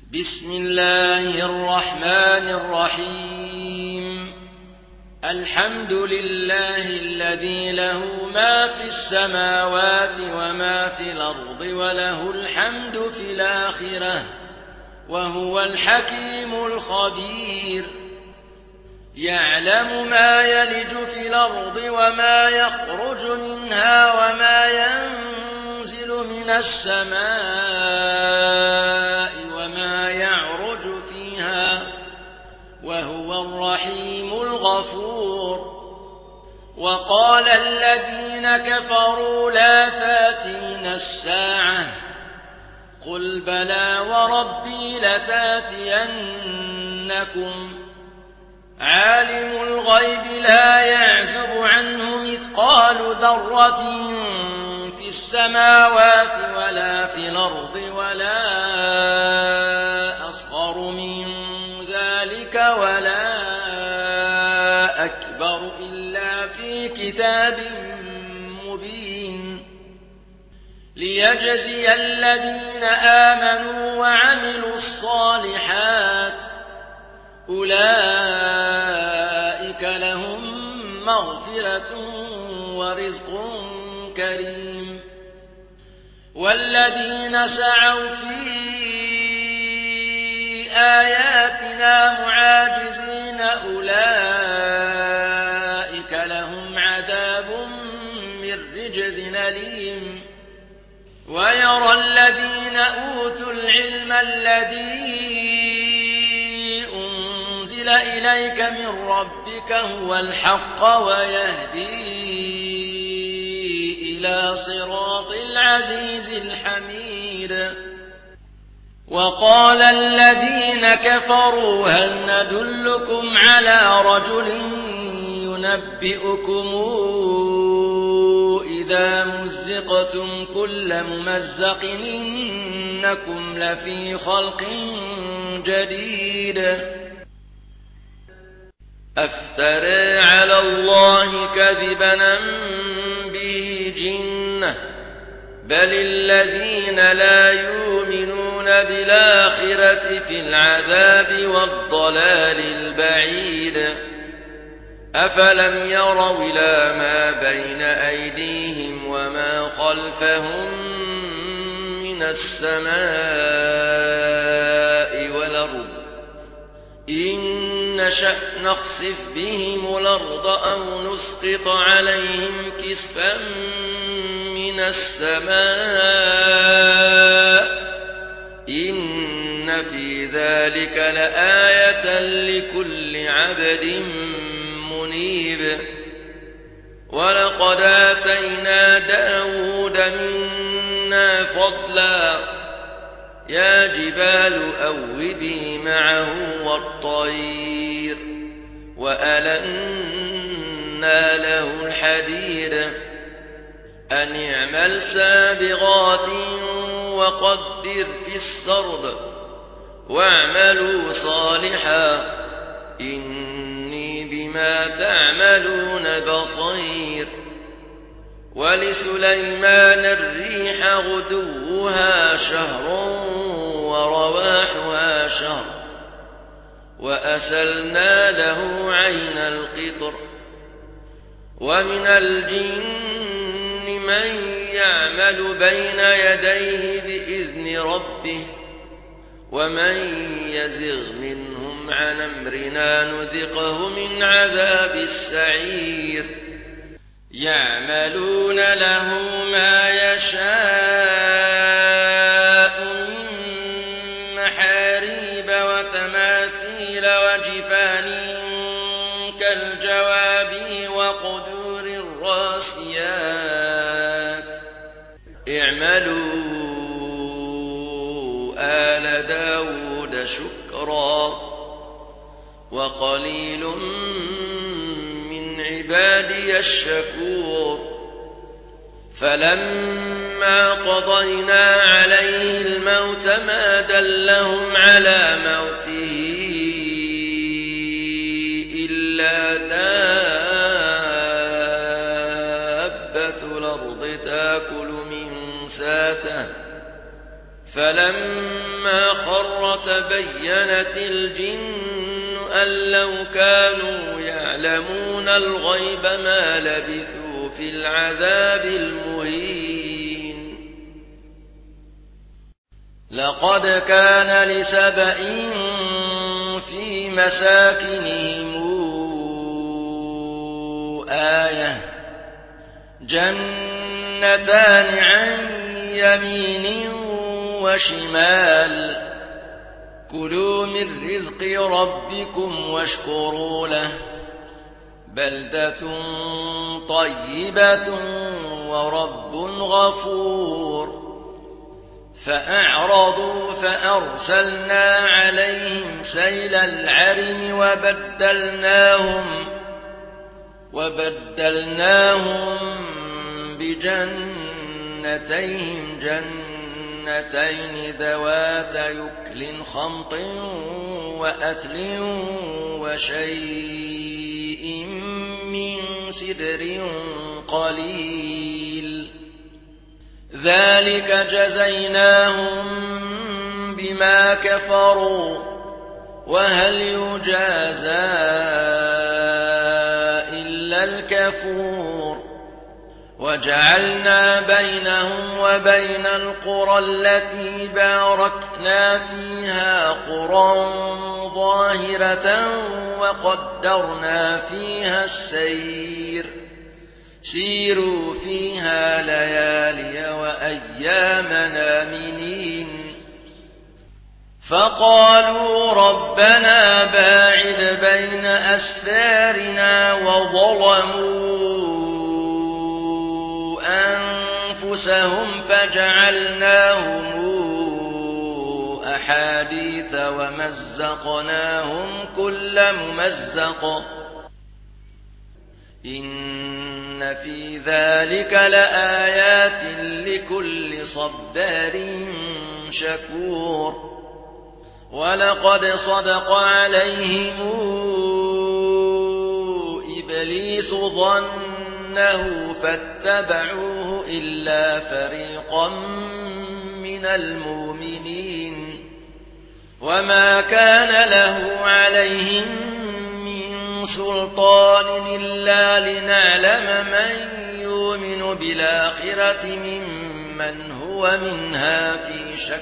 بسم الله الرحمن الرحيم. الحمد لله الذي له ما في السماوات وما في الأرض وله الحمد في الآخرة وهو الحكيم الخبير. يعلم ما يلج في الأرض وما يخرج منها وما ينزل من السماء وما يعرج فيها وهو الرحيم الغفور. وقال الذين كفروا لا تأتينا الساعة قل بلى وربي لتأتينكم عالم الغيب لا يعزب عنه مثقال ذرة في السماوات ولا في الأرض ولا أصغر من ذلك ولا أكبر إلا في كتاب مبين ليجزي الذين آمنوا وعملوا الصالحات أولئك لهم مغفرة ورزق كريم. والذين سعوا في آياتنا معاجزين أولئك لهم عذاب من رجز أليم. ويرى الذين أوتوا العلم الذي أنزل إليك من ربك هو الحق ويهدي إلى صراط العزيز الحميد. وقال الذين كفروا هل ندلكم على رجل ينبئكم إذا مزقتم كل ممزق إنكم لفي خلق جديد. أفترى على الله كذبا به جنة بل الذين لا يؤمنون بالآخرة في العذاب والضلال البعيد. أفلم يروا إلى ما بين أيديهم وما خلفهم من السماء والأرض إن نشأ نخسف بهم الأرض أو نسقط عليهم كسفا من السماء إن في ذلك لآية لكل عبد منيب. ولقد آتينا داود منا فضلا يا جبال أوبي معه والطير وألنا له الحديد أن اعمل سابغات وقدر في السرد واعملوا صالحا إني بما تعملون بصير. ولسليمان الريح غدوها شهر ورواحها شهر وأسلنا له عين القطر. ومن الجن من يعمل بين يديه بإذن ربه ومن يزغ منهم عن أمرنا نذقه من عذاب السعير. يعملون له ما يشاء من محاريب وتماثيل وجفان كالجواب وقدور الراسيات اعملوا آل داود شكرا وقليل من عبادي الشكور. فلما قضينا عليه الموت ما دلهم على موته إلا دابة الأرض تأكل من ساته فلما خر تبينت الجن أن لو كانوا يعلمون الغيب ما لبثوا في العذاب المهين لقد كان لسبإ في مساكنهم آية جنتان عن يمين وشمال كلوا من رزق ربكم واشكروا له بلدة طيبة ورب غفور فأعرضوا فأرسلنا عليهم سيل العرم وبدلناهم بجنتيهم جنتين ذوات يكل خمط وأثل وشيء من سدر قليل ذلك جزيناهم بما كفروا وهل يجازى إلا الكفور وجعلنا بينهم وبين القرى التي باركنا فيها قرى ظاهرة وقدرنا فيها السير سيروا فيها ليالي وأياما آمنين فقالوا ربنا باعد بين أسفارنا وظلموا أنفسهم فجعلناهم أحاديث ومزقناهم كل ممزق إن في ذلك لآيات لكل صبار شكور ولقد صدق عليهم إبليس ظنه فاتبعوه إلا فريقا من المؤمنين وما كان له عليهم من سلطان إلا لنعلم من يؤمن بالآخرة ممن هو منها في شك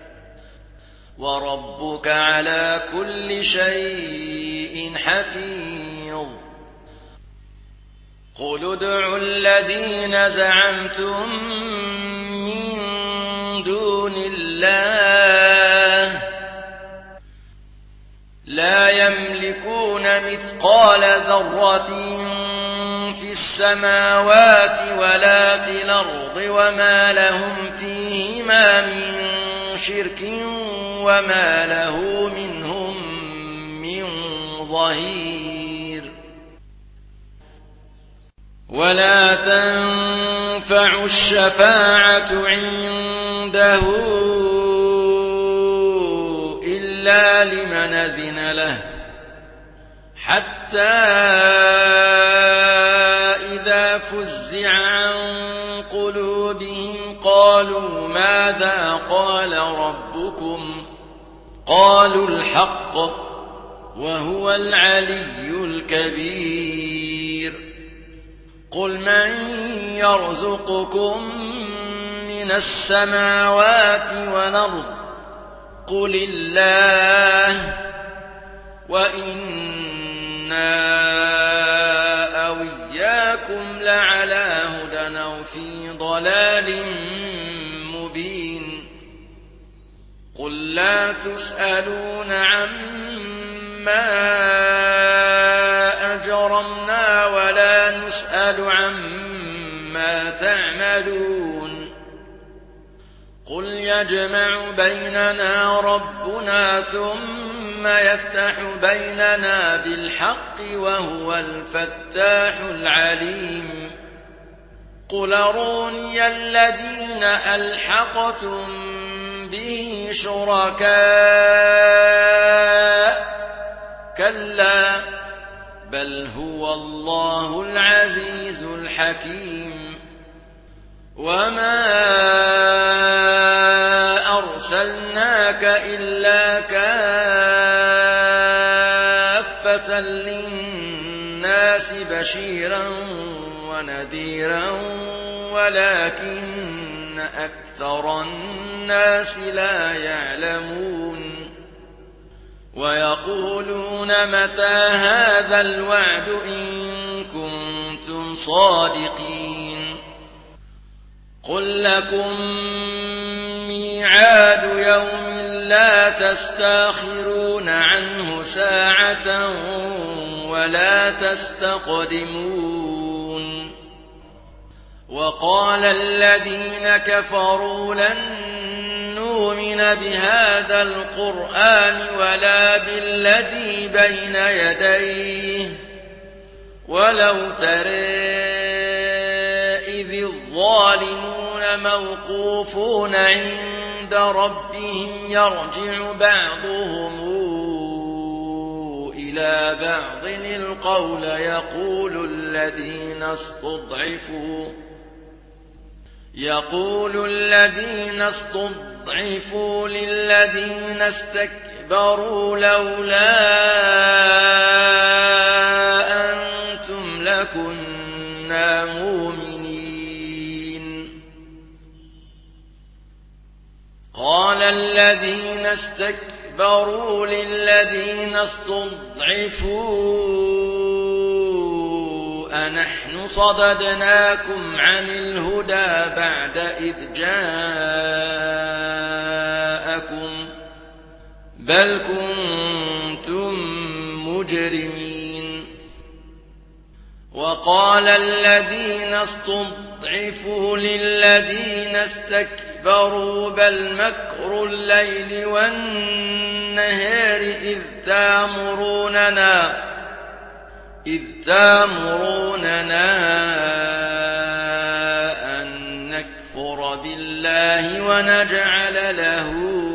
وربك على كل شيء حفيظ قل ادعوا الذين زعمتم من دون الله لا يملكون مثقال ذرة في السماوات ولا في الأرض وما لهم فيهما من شرك وما له منهم من ظهير ولا تنفع الشفاعة عنده إلا لمن أذن له حتى إذا فزع عن قلوبهم قالوا ماذا قال ربكم قالوا الحق وهو العلي الكبير قل من يرزقكم من السماوات والأرض قل الله وإنا أو إياكم لعلى هدى أو في ضلال مبين قل لا تسألون عما أجرمنا ولا نسأل عما تعملون قل يجمع بيننا ربنا ثم يفتح بيننا بالحق وهو الفتاح العليم قل أروني الذين ألحقتم به شركاء كلا بل هو الله العزيز الحكيم وما أرسلناك إلا كافة للناس بشيرا ونذيرا ولكن أكثر الناس لا يعلمون ويقولون متى هذا الوعد إن كنتم صادقين قل لكم ميعاد يوم لا تستأخرون عنه ساعة ولا تستقدمون وقال الذين كفروا لن نؤمن بهذا القرآن ولا بالذي بين يديه ولو ترى إذ الظالمون موقوفون عند ربهم يرجع بعضهم إلى بعض القول يقول الذين استضعفوا للذين استكبروا لولا أنتم لكنا مؤمنين قال الذين استكبروا للذين استضعفوا أنحن صددناكم عن الهدى بعد إذ جاءكم بل كنتم مجرمين وقال الذين استضعفوا للذين استكبروا بل مكر الليل والنهار إذ تامروننا أن نكفر بالله ونجعل له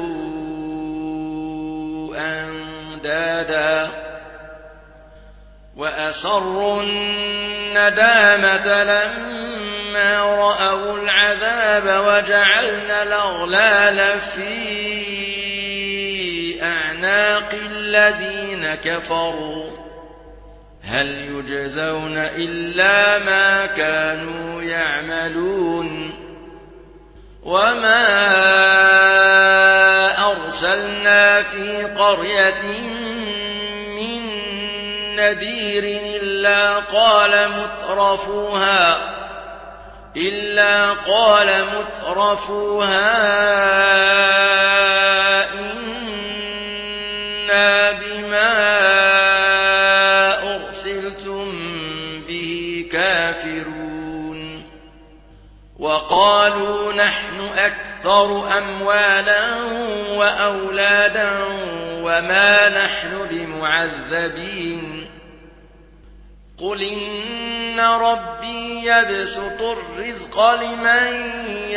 أندادا وأسروا الندامة لما رأوا العذاب وجعلنا الأغلال في أعناق الذين كفروا هل يجزون إلا ما كانوا يعملون وما أرسلنا في قرية من نذير إلا قال مترفوها إنا بما كافرون وقالوا نحن أكثر أموالا وأولادا وما نحن بمعذبين قل إن ربي يبسط الرزق لمن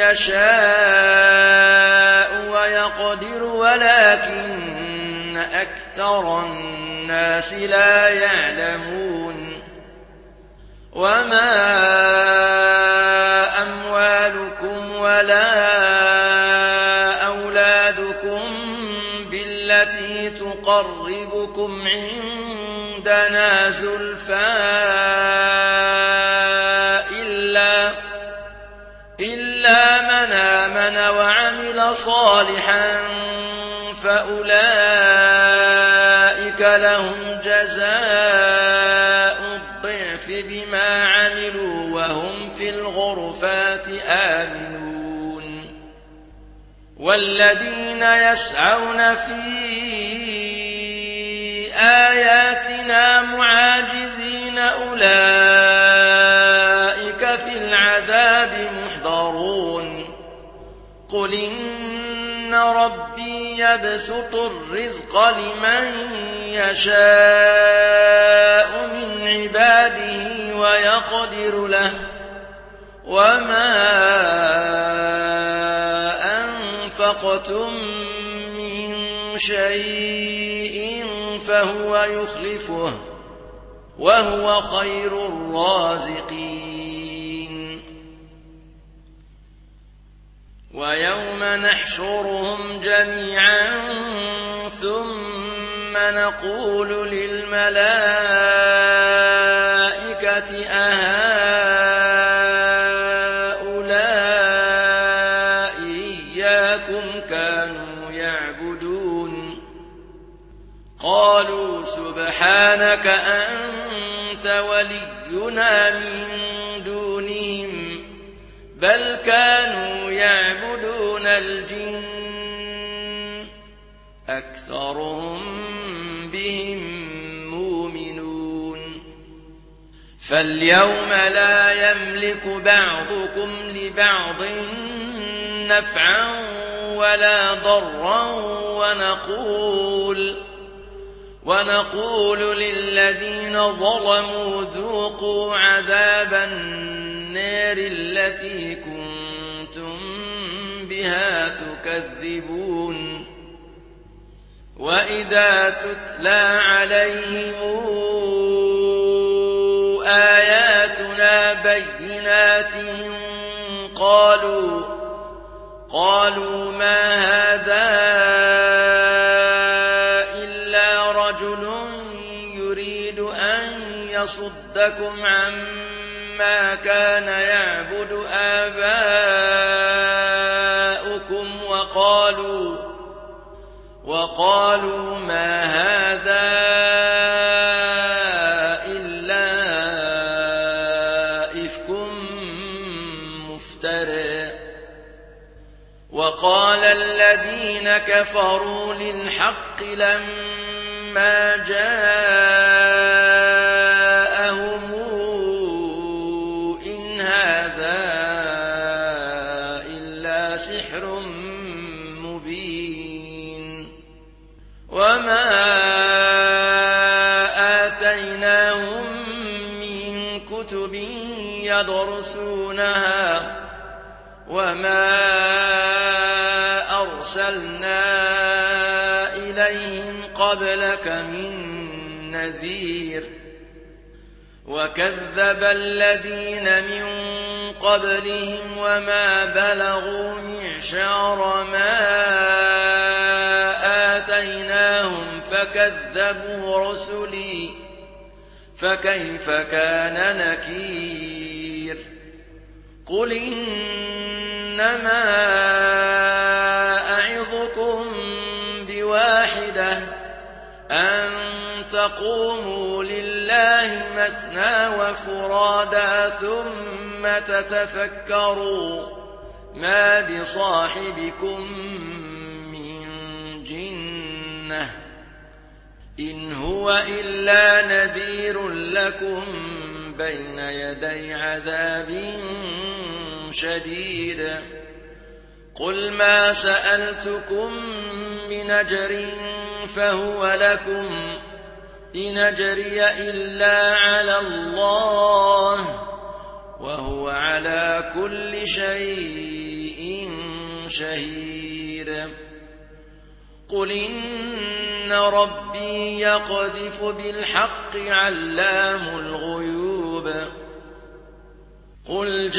يشاء ويقدر ولكن أكثر الناس لا يعلمون وما أموالكم ولا أولادكم بالتي تقربكم عندنا زلفى إلا من آمن وعمل صالحا فأولئك لهم جزاء بما عملوا وهم في الغرفات آمنون والذين يسعون في آياتنا معاجزين أولئك في العذاب محضرون قل إن ربي يبسط الرزق لمن يشاء من عباده ويقدر له وما أنفقتم من شيء فهو يخلفه وهو خير الرازقين ويوم نحشرهم جميعا ثم نقول للملائكة أهؤلاء إياكم كانوا يعبدون قالوا سبحانك أنت ولينا من دونهم بل كانوا يعبدون الجن أكثرهم بهم مؤمنون فاليوم لا يملك بعضكم لبعض نفعا ولا ضرا ونقول للذين ظلموا ذوقوا عذاب النار التي كنتم بها تكذبون وإذا تتلى عليهم آياتنا بينات قالوا ما هذا إلا رجل يريد أن يصدكم عما كان يعبد آباؤكم وقالوا ما هذا إلا إفك مفترى وقال الذين كفروا للحق لما جاءهم إن هذا إلا سحر مبين وما آتيناهم من كتب يدرسونها وما أرسلنا إليهم قبلك من نذير وكذب الذين من قبلهم وما بلغوا معشار ما آتيناهم فكذبوا رسلي فكيف كان نكير قل إنما أعظكم بواحدة أن تقوموا لله مثنى وفرادا ثم تتفكروا ما بصاحبكم من جنة إن هو إلا نذير لكم بين يدي عذاب شديد قل ما سألتكم من أجر فهو لكم إن أجري إلا على الله وهو على كل شيء شهيد قل إن ربي يقذف بالحق علام الغيوب قل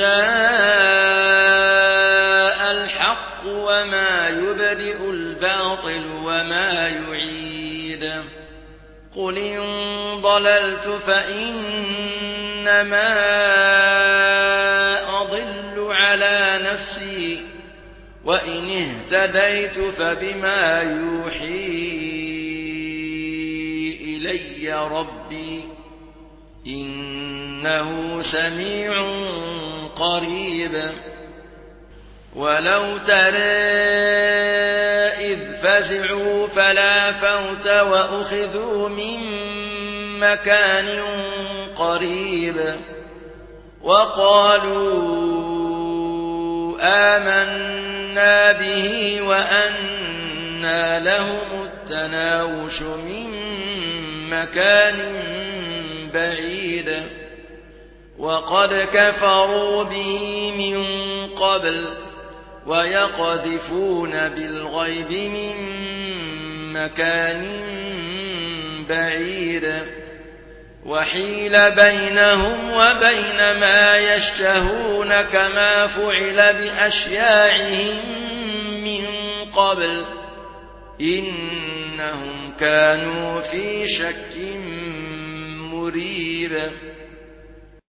جاء الحق وما يبدئ الباطل وما يعيد قل إن ضللت فإنما أضل على نفسي وإن اهتديت فبما يوحي إلي ربي إنه سميع قريب ولو ترى إذ فزعوا فلا فوت وأخذوا من مكان قريب وقالوا آمنا به وأنى لهم التناوش من مكان بعيد وقد كفروا به من قبل ويقذفون بالغيب من مكان بعيد وحيل بينهم وبين ما يشتهون كما فعل بأشياعهم من قبل إن إنهم كانوا في شك مريب